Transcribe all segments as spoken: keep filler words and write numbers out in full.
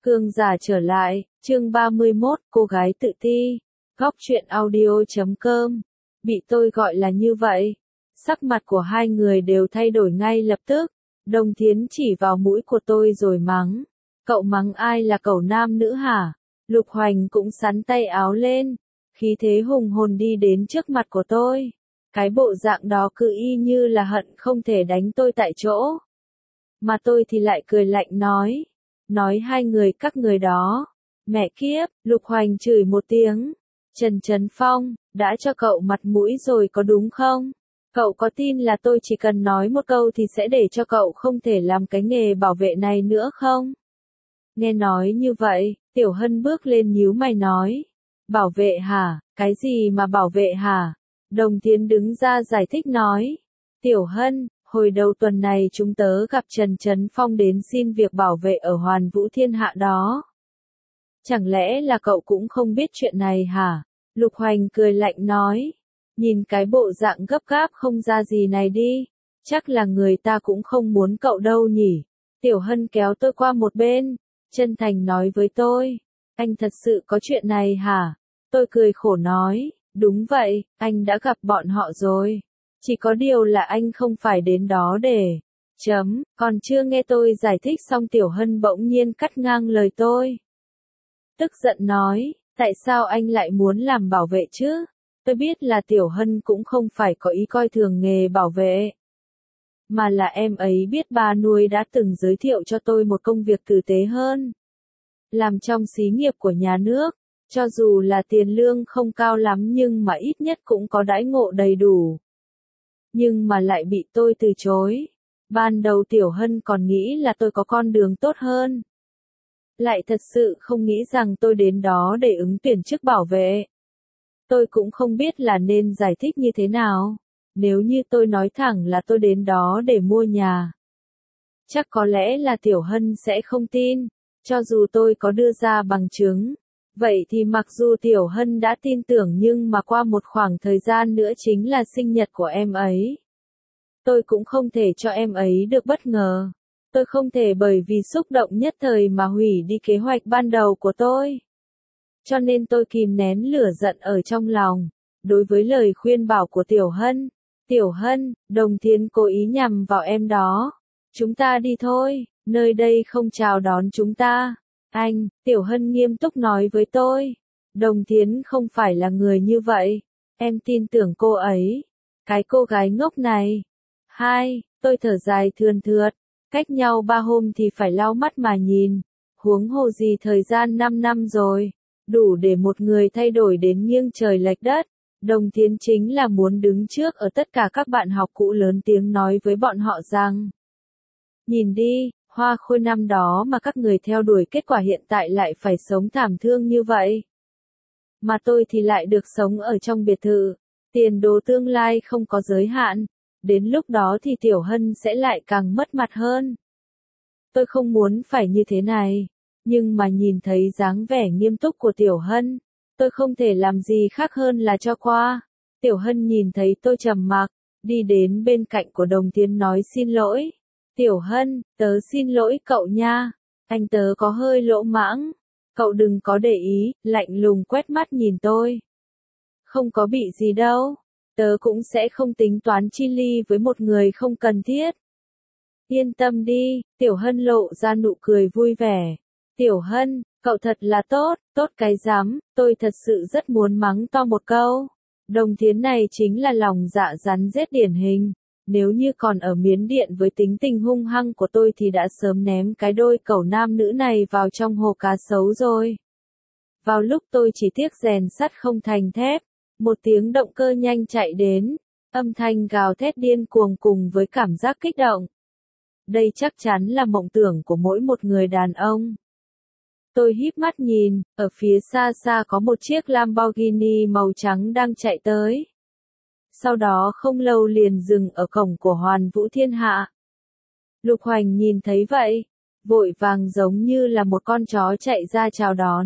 Cương giả trở lại, chương ba mươi mốt, cô gái tự ti. Góc truyện audio chấm com. Bị tôi gọi là như vậy. Sắc mặt của hai người đều thay đổi ngay lập tức. Đồng Thiến chỉ vào mũi của tôi rồi mắng. Cậu mắng ai là cẩu nam nữ hả? Lục Hoành cũng xắn tay áo lên. Khí thế hùng hồn đi đến trước mặt của tôi. Cái bộ dạng đó cứ y như là hận không thể đánh tôi tại chỗ. Mà tôi thì lại cười lạnh nói. Nói hai người các người đó. Mẹ kiếp, Lục Hoành chửi một tiếng. Trần Trấn Phong, đã cho cậu mặt mũi rồi có đúng không? Cậu có tin là tôi chỉ cần nói một câu thì sẽ để cho cậu không thể làm cái nghề bảo vệ này nữa không? Nghe nói như vậy, Tiểu Hân bước lên nhíu mày nói. Bảo vệ hả? Cái gì mà bảo vệ hả? Đồng Thiến đứng ra giải thích nói. Tiểu Hân, hồi đầu tuần này chúng tớ gặp Trần Trấn Phong đến xin việc bảo vệ ở Hoàn Vũ Thiên Hạ đó. Chẳng lẽ là cậu cũng không biết chuyện này hả? Lục Hoành cười lạnh nói. Nhìn cái bộ dạng gấp gáp không ra gì này đi. Chắc là người ta cũng không muốn cậu đâu nhỉ. Tiểu Hân kéo tôi qua một bên. Chân thành nói với tôi. Anh thật sự có chuyện này hả? Tôi cười khổ nói. Đúng vậy, anh đã gặp bọn họ rồi. Chỉ có điều là anh không phải đến đó để... Chấm, còn chưa nghe tôi giải thích xong Tiểu Hân bỗng nhiên cắt ngang lời tôi. Tức giận nói, tại sao anh lại muốn làm bảo vệ chứ? Tôi biết là Tiểu Hân cũng không phải có ý coi thường nghề bảo vệ. Mà là em ấy biết bà nuôi đã từng giới thiệu cho tôi một công việc tử tế hơn. Làm trong xí nghiệp của nhà nước, cho dù là tiền lương không cao lắm nhưng mà ít nhất cũng có đãi ngộ đầy đủ. Nhưng mà lại bị tôi từ chối. Ban đầu Tiểu Hân còn nghĩ là tôi có con đường tốt hơn. Lại thật sự không nghĩ rằng tôi đến đó để ứng tuyển chức bảo vệ. Tôi cũng không biết là nên giải thích như thế nào. Nếu như tôi nói thẳng là tôi đến đó để mua nhà. Chắc có lẽ là Tiểu Hân sẽ không tin, cho dù tôi có đưa ra bằng chứng. Vậy thì mặc dù Tiểu Hân đã tin tưởng nhưng mà qua một khoảng thời gian nữa chính là sinh nhật của em ấy. Tôi cũng không thể cho em ấy được bất ngờ. Tôi không thể bởi vì xúc động nhất thời mà hủy đi kế hoạch ban đầu của tôi. Cho nên tôi kìm nén lửa giận ở trong lòng. Đối với lời khuyên bảo của Tiểu Hân. Tiểu Hân, Đồng Thiến cố ý nhằm vào em đó. Chúng ta đi thôi, nơi đây không chào đón chúng ta. Anh, Tiểu Hân nghiêm túc nói với tôi. Đồng Thiến không phải là người như vậy. Em tin tưởng cô ấy. Cái cô gái ngốc này. Hai, tôi thở dài thườn thượt. Cách nhau ba hôm thì phải lau mắt mà nhìn. Huống hồ gì thời gian năm năm rồi. Đủ để một người thay đổi đến nghiêng trời lệch đất. Đồng Thiến chính là muốn đứng trước ở tất cả các bạn học cũ lớn tiếng nói với bọn họ rằng. Nhìn đi, Hoa Khôi năm đó mà các người theo đuổi kết quả hiện tại lại phải sống thảm thương như vậy. Mà tôi thì lại được sống ở trong biệt thự. Tiền đồ tương lai không có giới hạn. Đến lúc đó thì Tiểu Hân sẽ lại càng mất mặt hơn. Tôi không muốn phải như thế này. Nhưng mà nhìn thấy dáng vẻ nghiêm túc của Tiểu Hân. Tôi không thể làm gì khác hơn là cho qua. Tiểu Hân nhìn thấy tôi trầm mặc. Đi đến bên cạnh của Đồng Thiến nói xin lỗi. Tiểu Hân, tớ xin lỗi cậu nha. Anh tớ có hơi lỗ mãng. Cậu đừng có để ý, lạnh lùng quét mắt nhìn tôi. Không có bị gì đâu. Tớ cũng sẽ không tính toán chi ly với một người không cần thiết. Yên tâm đi, Tiểu Hân lộ ra nụ cười vui vẻ. Tiểu Hân, cậu thật là tốt, tốt cái dám, tôi thật sự rất muốn mắng to một câu. Đồng Thiến này chính là lòng dạ rắn rết điển hình. Nếu như còn ở Miến Điện với tính tình hung hăng của tôi thì đã sớm ném cái đôi cẩu nam nữ này vào trong hồ cá sấu rồi. Vào lúc tôi chỉ tiếc rèn sắt không thành thép, một tiếng động cơ nhanh chạy đến, âm thanh gào thét điên cuồng cùng với cảm giác kích động. Đây chắc chắn là mộng tưởng của mỗi một người đàn ông. Tôi híp mắt nhìn, ở phía xa xa có một chiếc Lamborghini màu trắng đang chạy tới. Sau đó không lâu liền dừng ở cổng của Hoàn Vũ Thiên Hạ. Lục Hoành nhìn thấy vậy, vội vàng giống như là một con chó chạy ra chào đón.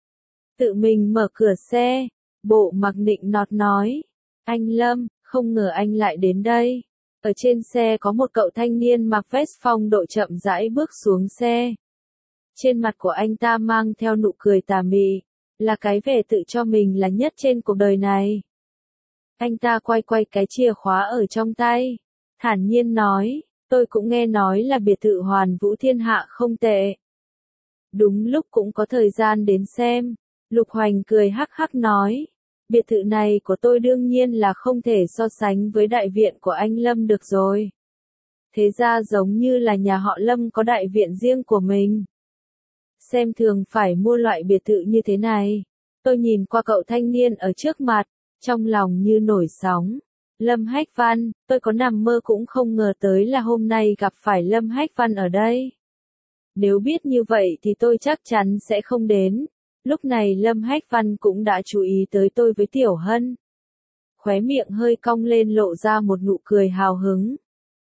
Tự mình mở cửa xe, bộ mặc nịnh nọt nói, anh Lâm, không ngờ anh lại đến đây. Ở trên xe có một cậu thanh niên mặc vest phong độ chậm rãi bước xuống xe. Trên mặt của anh ta mang theo nụ cười tà mị, là cái vẻ tự cho mình là nhất trên cuộc đời này. Anh ta quay quay cái chìa khóa ở trong tay, thản nhiên nói, tôi cũng nghe nói là biệt thự Hoàn Vũ Thiên Hạ không tệ. Đúng lúc cũng có thời gian đến xem, Lục Hoành cười hắc hắc nói, biệt thự này của tôi đương nhiên là không thể so sánh với đại viện của anh Lâm được rồi. Thế ra giống như là nhà họ Lâm có đại viện riêng của mình. Xem thường phải mua loại biệt thự như thế này. Tôi nhìn qua cậu thanh niên ở trước mặt, trong lòng như nổi sóng. Lâm Hách Văn, tôi có nằm mơ cũng không ngờ tới là hôm nay gặp phải Lâm Hách Văn ở đây. Nếu biết như vậy thì tôi chắc chắn sẽ không đến. Lúc này Lâm Hách Văn cũng đã chú ý tới tôi với Tiểu Hân. Khóe miệng hơi cong lên lộ ra một nụ cười hào hứng.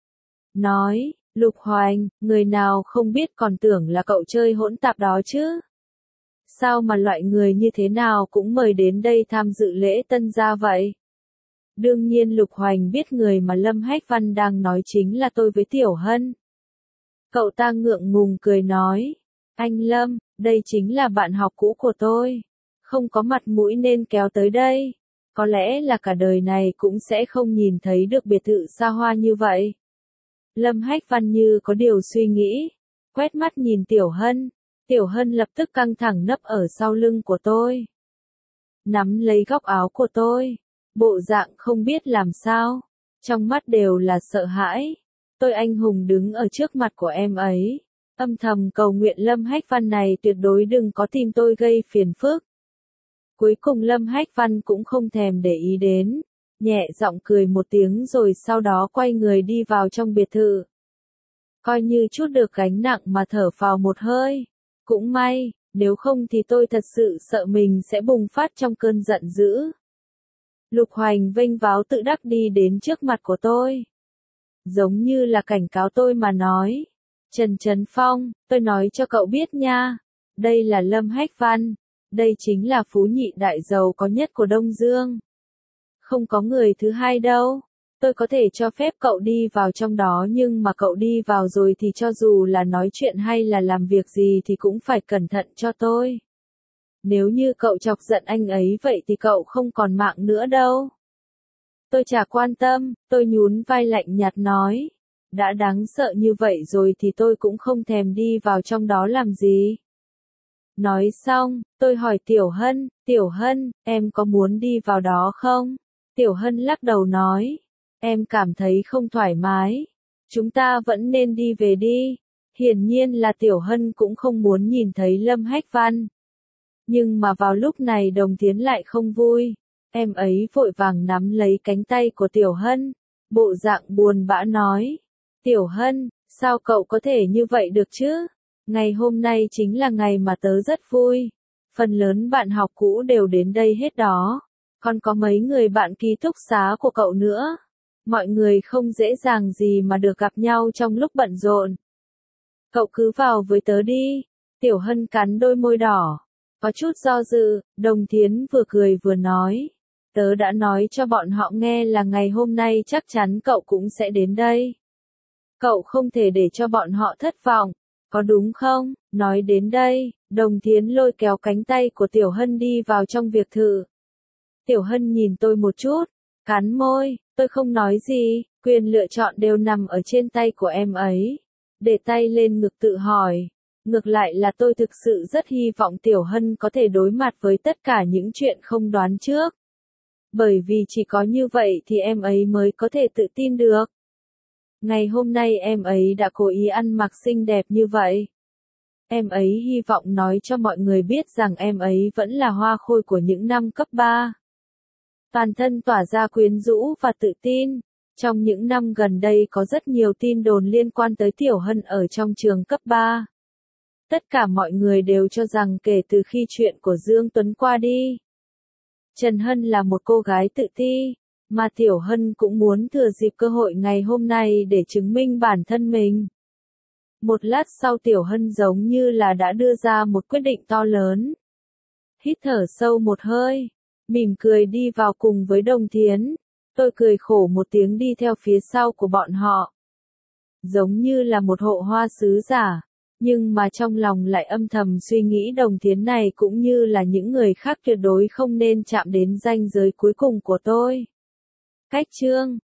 Nói, Lục Hoành, người nào không biết còn tưởng là cậu chơi hỗn tạp đó chứ. Sao mà loại người như thế nào cũng mời đến đây tham dự lễ tân gia vậy? Đương nhiên Lục Hoành biết người mà Lâm Hách Văn đang nói chính là tôi với Tiểu Hân. Cậu ta ngượng ngùng cười nói, anh Lâm, đây chính là bạn học cũ của tôi. Không có mặt mũi nên kéo tới đây. Có lẽ là cả đời này cũng sẽ không nhìn thấy được biệt thự xa hoa như vậy. Lâm Hách Văn như có điều suy nghĩ, quét mắt nhìn Tiểu Hân. Tiểu Hân lập tức căng thẳng nấp ở sau lưng của tôi. Nắm lấy góc áo của tôi, bộ dạng không biết làm sao, trong mắt đều là sợ hãi. Tôi anh hùng đứng ở trước mặt của em ấy, âm thầm cầu nguyện Lâm Hách Văn này tuyệt đối đừng có tìm tôi gây phiền phức. Cuối cùng Lâm Hách Văn cũng không thèm để ý đến, nhẹ giọng cười một tiếng rồi sau đó quay người đi vào trong biệt thự. Coi như chút được gánh nặng mà thở phào một hơi. Cũng may, nếu không thì tôi thật sự sợ mình sẽ bùng phát trong cơn giận dữ. Lục Hoành vênh váo tự đắc đi đến trước mặt của tôi. Giống như là cảnh cáo tôi mà nói. Trần Trấn Phong, tôi nói cho cậu biết nha. Đây là Lâm Hách Văn. Đây chính là phú nhị đại giàu có nhất của Đông Dương. Không có người thứ hai đâu. Tôi có thể cho phép cậu đi vào trong đó nhưng mà cậu đi vào rồi thì cho dù là nói chuyện hay là làm việc gì thì cũng phải cẩn thận cho tôi. Nếu như cậu chọc giận anh ấy vậy thì cậu không còn mạng nữa đâu. Tôi chả quan tâm, tôi nhún vai lạnh nhạt nói. Đã đáng sợ như vậy rồi thì tôi cũng không thèm đi vào trong đó làm gì. Nói xong, tôi hỏi Tiểu Hân, Tiểu Hân, em có muốn đi vào đó không? Tiểu Hân lắc đầu nói. Em cảm thấy không thoải mái. Chúng ta vẫn nên đi về đi. Hiển nhiên là Tiểu Hân cũng không muốn nhìn thấy Lâm Hách Văn. Nhưng mà vào lúc này Đồng Tiến lại không vui. Em ấy vội vàng nắm lấy cánh tay của Tiểu Hân. Bộ dạng buồn bã nói. Tiểu Hân, sao cậu có thể như vậy được chứ? Ngày hôm nay chính là ngày mà tớ rất vui. Phần lớn bạn học cũ đều đến đây hết đó. Còn có mấy người bạn ký túc xá của cậu nữa. Mọi người không dễ dàng gì mà được gặp nhau trong lúc bận rộn. Cậu cứ vào với tớ đi. Tiểu Hân cắn đôi môi đỏ. Có chút do dự, Đồng Thiến vừa cười vừa nói. Tớ đã nói cho bọn họ nghe là ngày hôm nay chắc chắn cậu cũng sẽ đến đây. Cậu không thể để cho bọn họ thất vọng. Có đúng không? Nói đến đây, Đồng Thiến lôi kéo cánh tay của Tiểu Hân đi vào trong biệt thự. Tiểu Hân nhìn tôi một chút, cắn môi, tôi không nói gì, quyền lựa chọn đều nằm ở trên tay của em ấy. Để tay lên ngực tự hỏi. Ngược lại là tôi thực sự rất hy vọng Tiểu Hân có thể đối mặt với tất cả những chuyện không đoán trước. Bởi vì chỉ có như vậy thì em ấy mới có thể tự tin được. Ngày hôm nay em ấy đã cố ý ăn mặc xinh đẹp như vậy. Em ấy hy vọng nói cho mọi người biết rằng em ấy vẫn là hoa khôi của những năm cấp ba. Toàn thân tỏa ra quyến rũ và tự tin. Trong những năm gần đây có rất nhiều tin đồn liên quan tới Tiểu Hân ở trong trường cấp ba. Tất cả mọi người đều cho rằng kể từ khi chuyện của Dương Tuấn qua đi, Trần Hân là một cô gái tự ti, mà Tiểu Hân cũng muốn thừa dịp cơ hội ngày hôm nay để chứng minh bản thân mình. Một lát sau Tiểu Hân giống như là đã đưa ra một quyết định to lớn. Hít thở sâu một hơi, mỉm cười đi vào cùng với Đồng Thiến. Tôi cười khổ một tiếng đi theo phía sau của bọn họ. Giống như là một hộ hoa sứ giả, Nhưng mà trong lòng lại âm thầm suy nghĩ Đồng Thiến này cũng như là những người khác tuyệt đối không nên chạm đến ranh giới cuối cùng của tôi. Cách chương